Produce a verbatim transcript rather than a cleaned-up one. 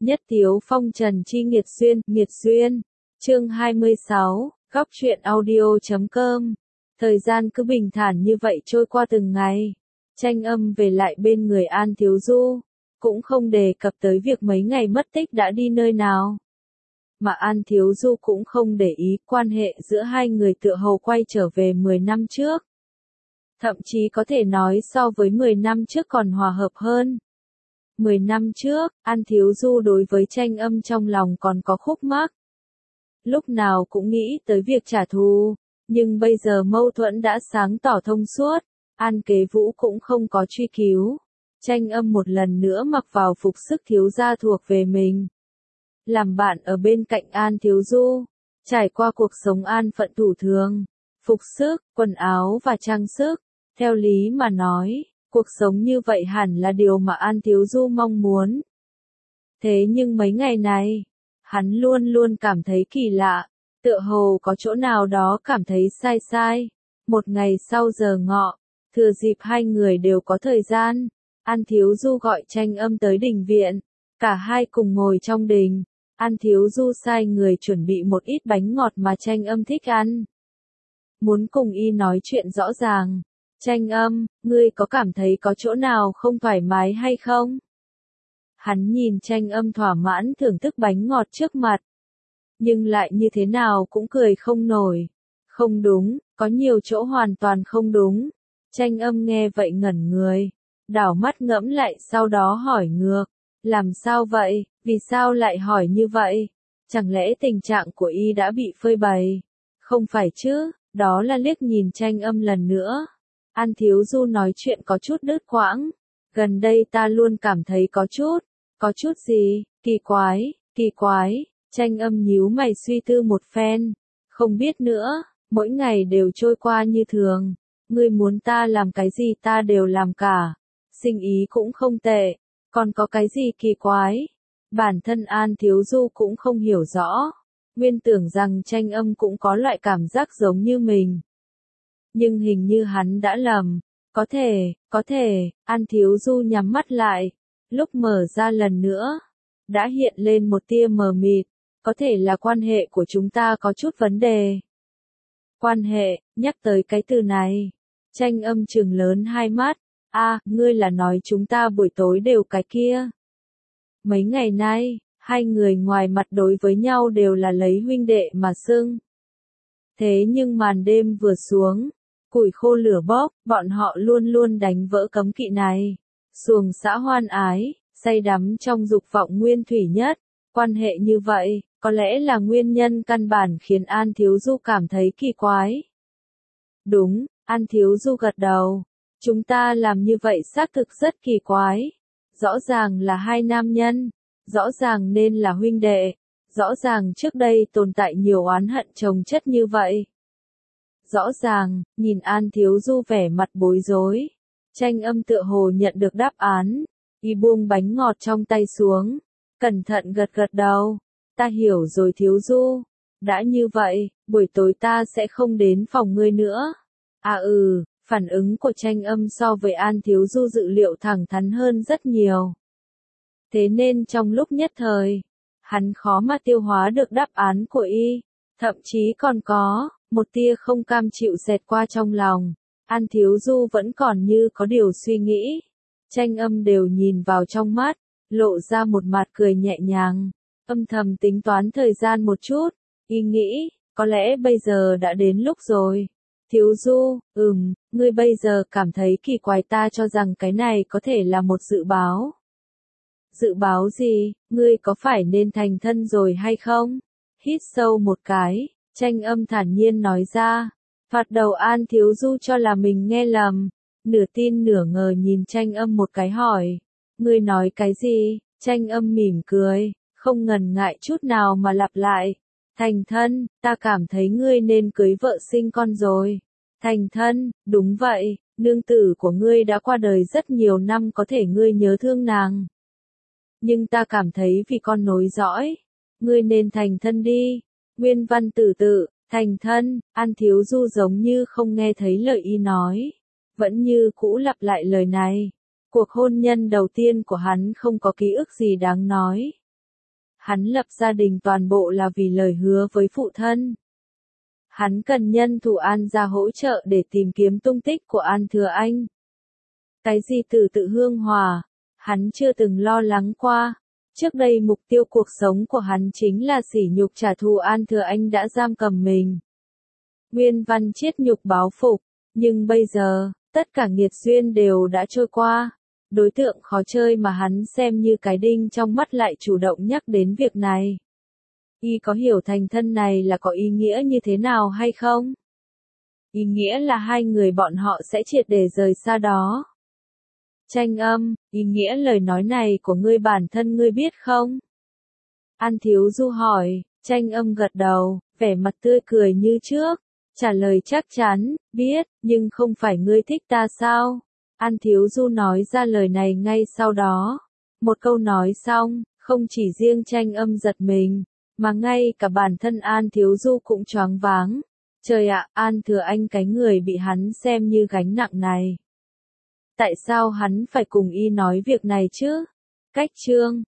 Nhất Tiếu Phong Trần Chi Nghiệt Duyên, Nghiệt Duyên. Chương hai mươi sáu, góc truyện audio chấm com. Thời gian cứ bình thản như vậy trôi qua từng ngày. Tranh Âm về lại bên người An Thiếu Du, cũng không đề cập tới việc mấy ngày mất tích đã đi nơi nào. Mà An Thiếu Du cũng không để ý, quan hệ giữa hai người tựa hồ quay trở về mười năm trước. Thậm chí có thể nói so với mười năm trước còn hòa hợp hơn. mười năm trước, An Thiếu Du đối với Tranh Âm trong lòng còn có khúc mắc. Lúc nào cũng nghĩ tới việc trả thù, nhưng bây giờ mâu thuẫn đã sáng tỏ thông suốt, An Kế Vũ cũng không có truy cứu. Tranh Âm một lần nữa mặc vào phục sức thiếu gia thuộc về mình. Làm bạn ở bên cạnh An Thiếu Du, trải qua cuộc sống an phận thủ thường, phục sức, quần áo và trang sức, theo lý mà nói, cuộc sống như vậy hẳn là điều mà An Thiếu Du mong muốn. Thế nhưng mấy ngày này, hắn luôn luôn cảm thấy kỳ lạ, tựa hồ có chỗ nào đó cảm thấy sai sai. Một ngày sau giờ ngọ, thừa dịp hai người đều có thời gian, An Thiếu Du gọi Tranh Âm tới đình viện, cả hai cùng ngồi trong đình. An Thiếu Du sai người chuẩn bị một ít bánh ngọt mà Tranh Âm thích ăn. Muốn cùng y nói chuyện rõ ràng. Tranh Âm, ngươi có cảm thấy có chỗ nào không thoải mái hay không? Hắn nhìn Tranh Âm thỏa mãn thưởng thức bánh ngọt trước mặt. Nhưng lại như thế nào cũng cười không nổi. Không đúng, có nhiều chỗ hoàn toàn không đúng. Tranh Âm nghe vậy ngẩn người, đảo mắt ngẫm lại sau đó hỏi ngược. Làm sao vậy, vì sao lại hỏi như vậy? Chẳng lẽ tình trạng của y đã bị phơi bày? Không phải chứ, đó là liếc nhìn Tranh Âm lần nữa. An Thiếu Du nói chuyện có chút đứt quãng. Gần đây ta luôn cảm thấy có chút, có chút gì, kỳ quái, kỳ quái. Tranh Âm nhíu mày suy tư một phen. Không biết nữa, mỗi ngày đều trôi qua như thường. Ngươi muốn ta làm cái gì ta đều làm cả. Sinh ý cũng không tệ. Còn có cái gì kỳ quái? Bản thân An Thiếu Du cũng không hiểu rõ. Nguyên tưởng rằng Tranh Âm cũng có loại cảm giác giống như mình. Nhưng hình như hắn đã lầm. Có thể, có thể, An Thiếu Du nhắm mắt lại. Lúc mở ra lần nữa, đã hiện lên một tia mờ mịt. Có thể là quan hệ của chúng ta có chút vấn đề. Quan hệ, nhắc tới cái từ này. Tranh Âm trừng lớn hai mắt. A, à, ngươi là nói chúng ta buổi tối đều cái kia. Mấy ngày nay, hai người ngoài mặt đối với nhau đều là lấy huynh đệ mà xưng. Thế nhưng màn đêm vừa xuống, củi khô lửa bốc, bọn họ luôn luôn đánh vỡ cấm kỵ này. Xuồng xã hoan ái, say đắm trong dục vọng nguyên thủy nhất. Quan hệ như vậy, có lẽ là nguyên nhân căn bản khiến An Thiếu Du cảm thấy kỳ quái. Đúng, An Thiếu Du gật đầu. Chúng ta làm như vậy xác thực rất kỳ quái. Rõ ràng là hai nam nhân, rõ ràng nên là huynh đệ, rõ ràng trước đây tồn tại nhiều oán hận chồng chất như vậy. Rõ ràng, nhìn An Thiếu Du vẻ mặt bối rối. Tranh Âm tựa hồ nhận được đáp án, y buông bánh ngọt trong tay xuống, cẩn thận gật gật đầu. Ta hiểu rồi Thiếu Du. Đã như vậy, buổi tối ta sẽ không đến phòng ngươi nữa. À ừ. Phản ứng của Tranh Âm so với An Thiếu Du dự liệu thẳng thắn hơn rất nhiều. Thế nên trong lúc nhất thời, hắn khó mà tiêu hóa được đáp án của y. Thậm chí còn có, một tia không cam chịu xẹt qua trong lòng. An Thiếu Du vẫn còn như có điều suy nghĩ. Tranh Âm đều nhìn vào trong mắt, lộ ra một mặt cười nhẹ nhàng. Âm thầm tính toán thời gian một chút, y nghĩ, có lẽ bây giờ đã đến lúc rồi. Thiếu Du, ừm, ngươi bây giờ cảm thấy kỳ quái ta cho rằng cái này có thể là một dự báo. Dự báo gì, ngươi có phải nên thành thân rồi hay không? Hít sâu một cái, Tranh Âm thản nhiên nói ra. Thoạt đầu An Thiếu Du cho là mình nghe lầm, nửa tin nửa ngờ nhìn Tranh Âm một cái hỏi. Ngươi nói cái gì? Tranh Âm mỉm cười, không ngần ngại chút nào mà lặp lại. Thành thân, ta cảm thấy ngươi nên cưới vợ sinh con rồi. Thành thân, đúng vậy, nương tử của ngươi đã qua đời rất nhiều năm có thể ngươi nhớ thương nàng. Nhưng ta cảm thấy vì con nối dõi, ngươi nên thành thân đi. Nguyên văn tử tự, thành thân, An Thiếu Du giống như không nghe thấy lời y nói. Vẫn như cũ lặp lại lời này. Cuộc hôn nhân đầu tiên của hắn không có ký ức gì đáng nói. Hắn lập gia đình toàn bộ là vì lời hứa với phụ thân. Hắn cần nhân thủ An gia hỗ trợ để tìm kiếm tung tích của An Thừa Anh. Cái gì từ tự hương hòa, hắn chưa từng lo lắng qua. Trước đây mục tiêu cuộc sống của hắn chính là sỉ nhục trả thù An Thừa Anh đã giam cầm mình. Nguyên văn chiết nhục báo phục, nhưng bây giờ, tất cả nghiệt duyên đều đã trôi qua. Đối tượng khó chơi mà hắn xem như cái đinh trong mắt lại chủ động nhắc đến việc này. Y có hiểu thành thân này là có ý nghĩa như thế nào hay không? Ý nghĩa là hai người bọn họ sẽ triệt để rời xa đó. Tranh âm, ý nghĩa lời nói này của ngươi bản thân ngươi biết không? An Thiếu Du hỏi, tranh âm gật đầu, vẻ mặt tươi cười như trước, trả lời chắc chắn, biết, nhưng không phải ngươi thích ta sao? An Thiếu Du nói ra lời này ngay sau đó. Một câu nói xong, không chỉ riêng tranh âm giật mình, mà ngay cả bản thân An Thiếu Du cũng choáng váng. Trời ạ, An Thừa Anh cái người bị hắn xem như gánh nặng này. Tại sao hắn phải cùng y nói việc này chứ? Cách chương